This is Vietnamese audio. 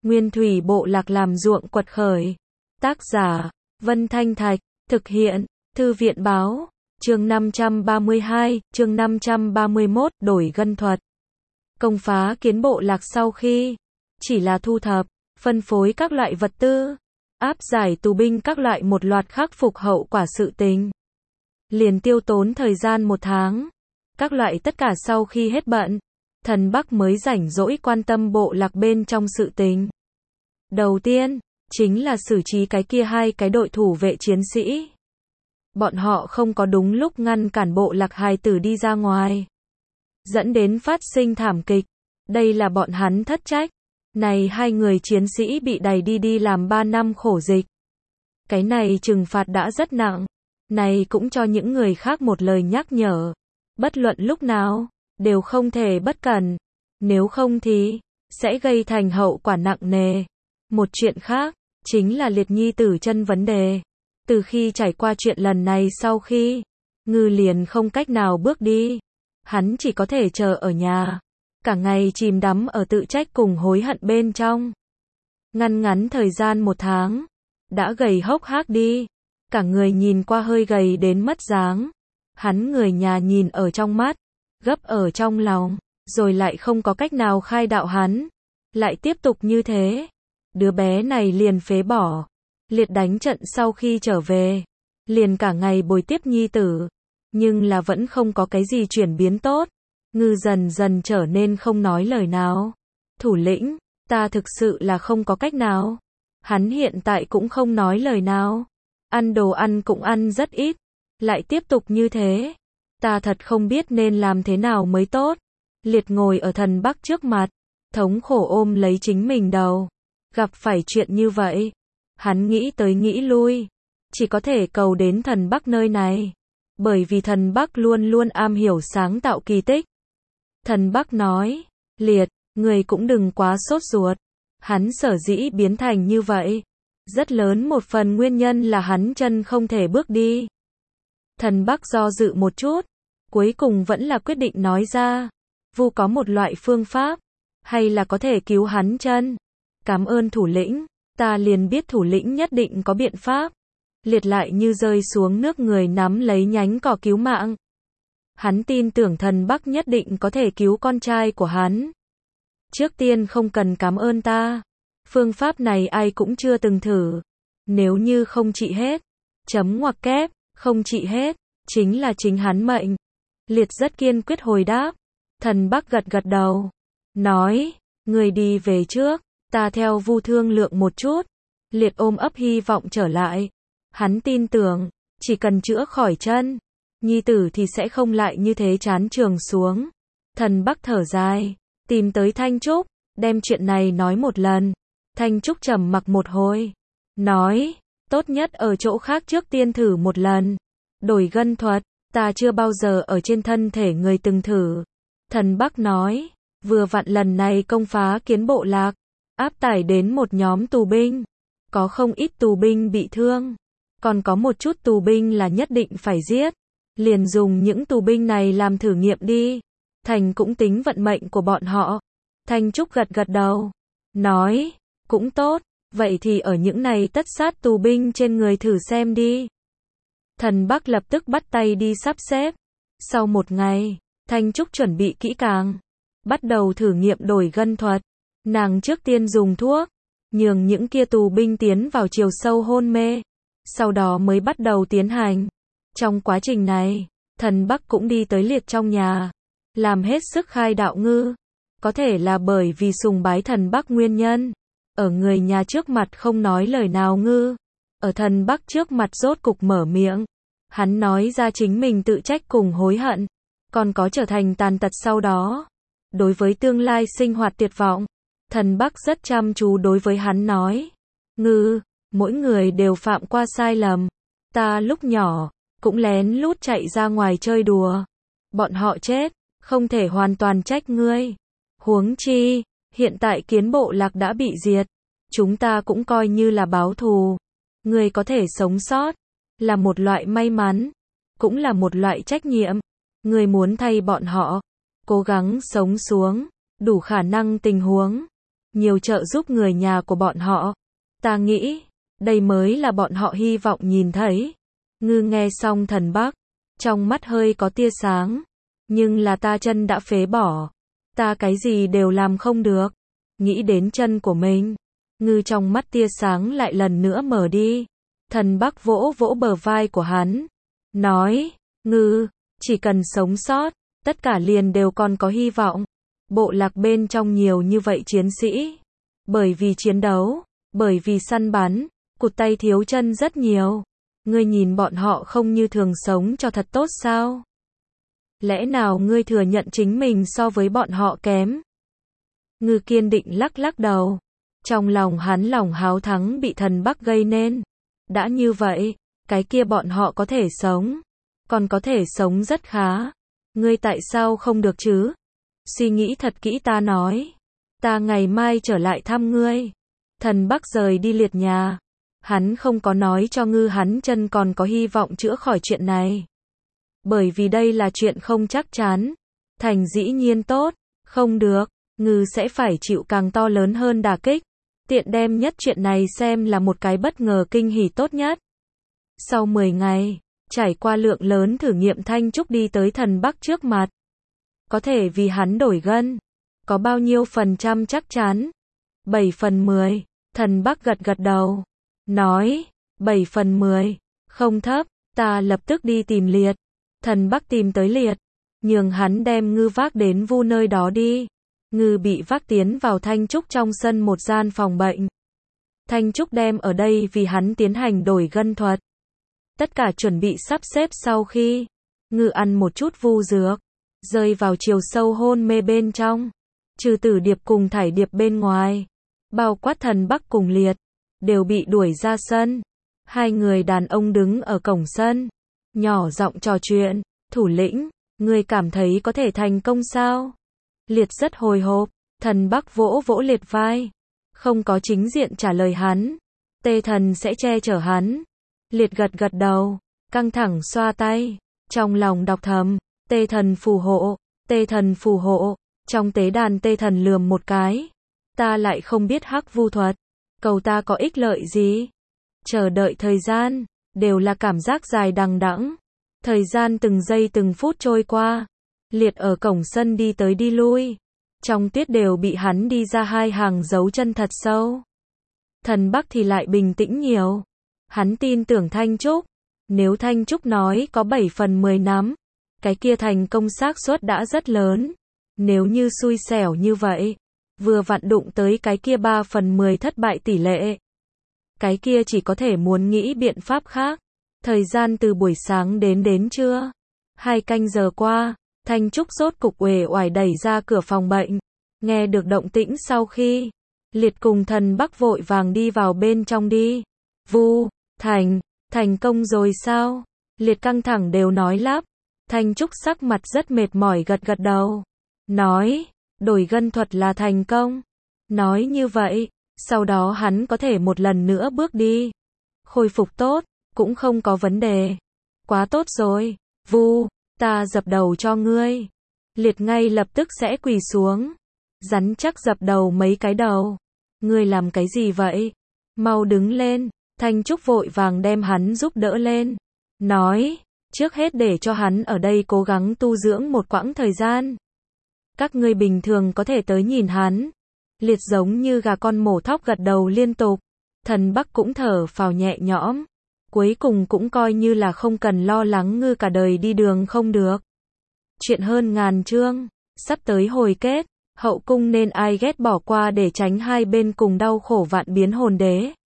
Nguyên thủy bộ lạc làm ruộng quật khởi. Tác giả, Vân Thanh Thạch, thực hiện, Thư viện báo, chương 532, chương 531, đổi gân thuật. Công phá kiến bộ lạc sau khi, chỉ là thu thập, phân phối các loại vật tư, áp giải tù binh các loại một loạt khắc phục hậu quả sự tình. Liền tiêu tốn thời gian 1 tháng. Các loại tất cả sau khi hết bận, Thần Bắc mới rảnh rỗi quan tâm bộ lạc bên trong sự tình. Đầu tiên, chính là xử trí cái kia 2 cái đội thủ vệ chiến sĩ. Bọn họ không có đúng lúc ngăn cản bộ lạc hài tử đi ra ngoài, dẫn đến phát sinh thảm kịch. Đây là bọn hắn thất trách. Này 2 người chiến sĩ bị đày đi làm 3 năm khổ dịch. Cái này trừng phạt đã rất nặng. Này cũng cho những người khác một lời nhắc nhở. Bất luận lúc nào, đều không thể bất cẩn. Nếu không thì, sẽ gây thành hậu quả nặng nề. Một chuyện khác, chính là liệt nhi tử chân vấn đề. Từ khi trải qua chuyện lần này sau khi, Ngư liền không cách nào bước đi. Hắn chỉ có thể chờ ở nhà. Cả ngày chìm đắm ở tự trách cùng hối hận bên trong. Ngắn thời gian 1 tháng, đã gầy hốc hác đi. Cả người nhìn qua hơi gầy đến mất dáng. Hắn người nhà nhìn ở trong mắt, gấp ở trong lòng, rồi lại không có cách nào khai đạo hắn. Lại tiếp tục như thế, đứa bé này liền phế bỏ. Liệt đánh trận sau khi trở về, liền cả ngày bồi tiếp nhi tử. Nhưng là vẫn không có cái gì chuyển biến tốt. Ngư dần dần trở nên không nói lời nào. Thủ lĩnh, ta thực sự là không có cách nào. Hắn hiện tại cũng không nói lời nào. Ăn đồ ăn cũng ăn rất ít. Lại tiếp tục như thế, ta thật không biết nên làm thế nào mới tốt. Liệt ngồi ở Thần Bắc trước mặt, thống khổ ôm lấy chính mình đầu. Gặp phải chuyện như vậy, hắn nghĩ tới nghĩ lui, chỉ có thể cầu đến Thần Bắc nơi này. Bởi vì Thần Bắc luôn luôn am hiểu sáng tạo kỳ tích. Thần Bắc nói, Liệt, người cũng đừng quá sốt ruột. Hắn sở dĩ biến thành như vậy, rất lớn một phần nguyên nhân là hắn chân không thể bước đi. Thần Bắc do dự một chút, cuối cùng vẫn là quyết định nói ra, Vu có một loại phương pháp, hay là có thể cứu hắn chân. Cảm ơn thủ lĩnh, ta liền biết thủ lĩnh nhất định có biện pháp. Liệt lại như rơi xuống nước người nắm lấy nhánh cỏ cứu mạng. Hắn tin tưởng Thần Bắc nhất định có thể cứu con trai của hắn. Trước tiên không cần cảm ơn ta. Phương pháp này ai cũng chưa từng thử. Nếu như không trị hết, chấm ngoặc kép, không trị hết, chính là chính hắn mệnh. Liệt rất kiên quyết hồi đáp. Thần Bắc gật đầu. Nói, người đi về trước, ta theo Vu thương lượng một chút. Liệt ôm ấp hy vọng trở lại. Hắn tin tưởng, chỉ cần chữa khỏi chân, nhi tử thì sẽ không lại như thế chán trường xuống. Thần Bắc thở dài, tìm tới Thanh Trúc, đem chuyện này nói một lần. Thanh Trúc trầm mặc một hồi, nói, tốt nhất ở chỗ khác trước tiên thử một lần. Đổi gân thuật, ta chưa bao giờ ở trên thân thể người từng thử. Thần Bắc nói, vừa vặn lần này công phá kiến bộ lạc, áp tải đến một nhóm tù binh. Có không ít tù binh bị thương, còn có một chút tù binh là nhất định phải giết. Liền dùng những tù binh này làm thử nghiệm đi. Thành cũng tính vận mệnh của bọn họ. Thanh Trúc gật đầu, nói, cũng tốt, vậy thì ở những này tất sát tù binh trên người thử xem đi. Thần Bắc lập tức bắt tay đi sắp xếp. Sau 1 ngày, Thanh Trúc chuẩn bị kỹ càng, bắt đầu thử nghiệm đổi gân thuật. Nàng trước tiên dùng thuốc, nhường những kia tù binh tiến vào chiều sâu hôn mê, sau đó mới bắt đầu tiến hành. Trong quá trình này, Thần Bắc cũng đi tới Liệt trong nhà, làm hết sức khai đạo Ngư. Có thể là bởi vì sùng bái Thần Bắc nguyên nhân, ở người nhà trước mặt không nói lời nào Ngư, ở Thần Bắc trước mặt rốt cục mở miệng. Hắn nói ra chính mình tự trách cùng hối hận, còn có trở thành tàn tật sau đó. Đối với tương lai sinh hoạt tuyệt vọng, Thần Bắc rất chăm chú đối với hắn nói, Ngư, mỗi người đều phạm qua sai lầm. Ta lúc nhỏ, cũng lén lút chạy ra ngoài chơi đùa. Bọn họ chết, không thể hoàn toàn trách ngươi. Huống chi, hiện tại kiến bộ lạc đã bị diệt. Chúng ta cũng coi như là báo thù. Ngươi có thể sống sót, là một loại may mắn, cũng là một loại trách nhiệm. Ngươi muốn thay bọn họ, cố gắng sống xuống, đủ khả năng tình huống. nhiều trợ giúp người nhà của bọn họ. Ta nghĩ, đây mới là bọn họ hy vọng nhìn thấy. Ngư nghe xong Thần Bắc, trong mắt hơi có tia sáng. Nhưng là ta chân đã phế bỏ. Ta cái gì đều làm không được. Nghĩ đến chân của mình. Ngư trong mắt tia sáng lại lần nữa mở đi. Thần Bắc vỗ vỗ bờ vai của hắn. Nói, Ngư, chỉ cần sống sót, tất cả liền đều còn có hy vọng. Bộ lạc bên trong nhiều như vậy chiến sĩ. Bởi vì chiến đấu, bởi vì săn bắn, cụt tay thiếu chân rất nhiều. Ngươi nhìn bọn họ không như thường sống cho thật tốt sao? Lẽ nào ngươi thừa nhận chính mình so với bọn họ kém? Ngư kiên định lắc lắc đầu. Trong lòng hắn lòng háo thắng bị Thần Bắc gây nên. Đã như vậy, cái kia bọn họ có thể sống. Còn có thể sống rất khá. Ngươi tại sao không được chứ? Suy nghĩ thật kỹ ta nói. Ta ngày mai trở lại thăm ngươi. Thần Bắc rời đi liệt nhà. Hắn không có nói cho Ngư hắn chân còn có hy vọng chữa khỏi chuyện này. Bởi vì đây là chuyện không chắc chắn. Thành dĩ nhiên tốt. Không được. Ngư sẽ phải chịu càng to lớn hơn đả kích. Tiện đem nhất chuyện này xem là một cái bất ngờ kinh hỉ tốt nhất. Sau 10 ngày, trải qua lượng lớn thử nghiệm Thanh Trúc đi tới Thần Bắc trước mặt. Có thể vì hắn đổi gân. Có bao nhiêu phần trăm chắc chắn? 7/10. Thần Bắc gật gật đầu. Nói, 7/10. Không thấp, ta lập tức đi tìm Liệt. Thần Bắc tìm tới Liệt. Nhường hắn đem Ngư vác đến Vu nơi đó đi. Ngư bị vác tiến vào Thanh Trúc trong sân một gian phòng bệnh. Thanh Trúc đem ở đây vì hắn tiến hành đổi gân thuật. Tất cả chuẩn bị sắp xếp sau khi Ngư ăn một chút vu dược, rơi vào chiều sâu hôn mê bên trong. Trừ Tử Điệp cùng Thải Điệp bên ngoài, bao quát Thần Bắc cùng Liệt, đều bị đuổi ra sân. Hai người đàn ông đứng ở cổng sân, nhỏ giọng trò chuyện. Thủ lĩnh, ngươi cảm thấy có thể thành công sao? Liệt rất hồi hộp. Thần Bắc vỗ vỗ Liệt vai. Không có chính diện trả lời hắn. Tê Thần sẽ che chở hắn. Liệt gật gật đầu, căng thẳng xoa tay, trong lòng đọc thầm, Tê Thần phù hộ, Tê Thần phù hộ. Trong tế đàn Tê Thần lườm một cái. Ta lại không biết hắc vu thuật, cầu ta có ích lợi gì? Chờ đợi thời gian, đều là cảm giác dài đằng đẵng. Thời gian từng giây từng phút trôi qua. Liệt ở cổng sân đi tới đi lui. Trong tuyết đều bị hắn đi ra hai hàng dấu chân thật sâu. Thần Bắc thì lại bình tĩnh nhiều. Hắn tin tưởng Thanh Trúc. Nếu Thanh Trúc nói có 7/10 nắm, cái kia thành công xác suất đã rất lớn. Nếu như xui xẻo như vậy, vừa vặn đụng tới cái kia 3/10 thất bại tỷ lệ, cái kia chỉ có thể muốn nghĩ biện pháp khác. Thời gian từ buổi sáng đến trưa, 2 canh giờ qua, Thanh Trúc rốt cục uể oải đẩy ra cửa phòng bệnh. Nghe được động tĩnh sau khi, Liệt cùng Thần Bắc vội vàng đi vào bên trong đi. Vu, thành công rồi sao? Liệt căng thẳng đều nói lắp. Thanh Trúc sắc mặt rất mệt mỏi gật gật đầu. Nói, đổi gân thuật là thành công. Nói như vậy, sau đó hắn có thể một lần nữa bước đi. Khôi phục tốt, cũng không có vấn đề. Quá tốt rồi, Vu, ta dập đầu cho ngươi. Liệt ngay lập tức sẽ quỳ xuống. Rắn chắc dập đầu mấy cái đầu. Ngươi làm cái gì vậy? Mau đứng lên. Thanh Trúc vội vàng đem hắn giúp đỡ lên. Nói, trước hết để cho hắn ở đây cố gắng tu dưỡng một quãng thời gian. Các ngươi bình thường có thể tới nhìn hắn. Liệt giống như gà con mổ thóc gật đầu liên tục. Thần Bắc cũng thở phào nhẹ nhõm. Cuối cùng cũng coi như là không cần lo lắng Ngư cả đời đi đường không được. Chuyện hơn ngàn chương, sắp tới hồi kết. Hậu cung nên ai ghét bỏ qua để tránh hai bên cùng đau khổ vạn biến hồn đế.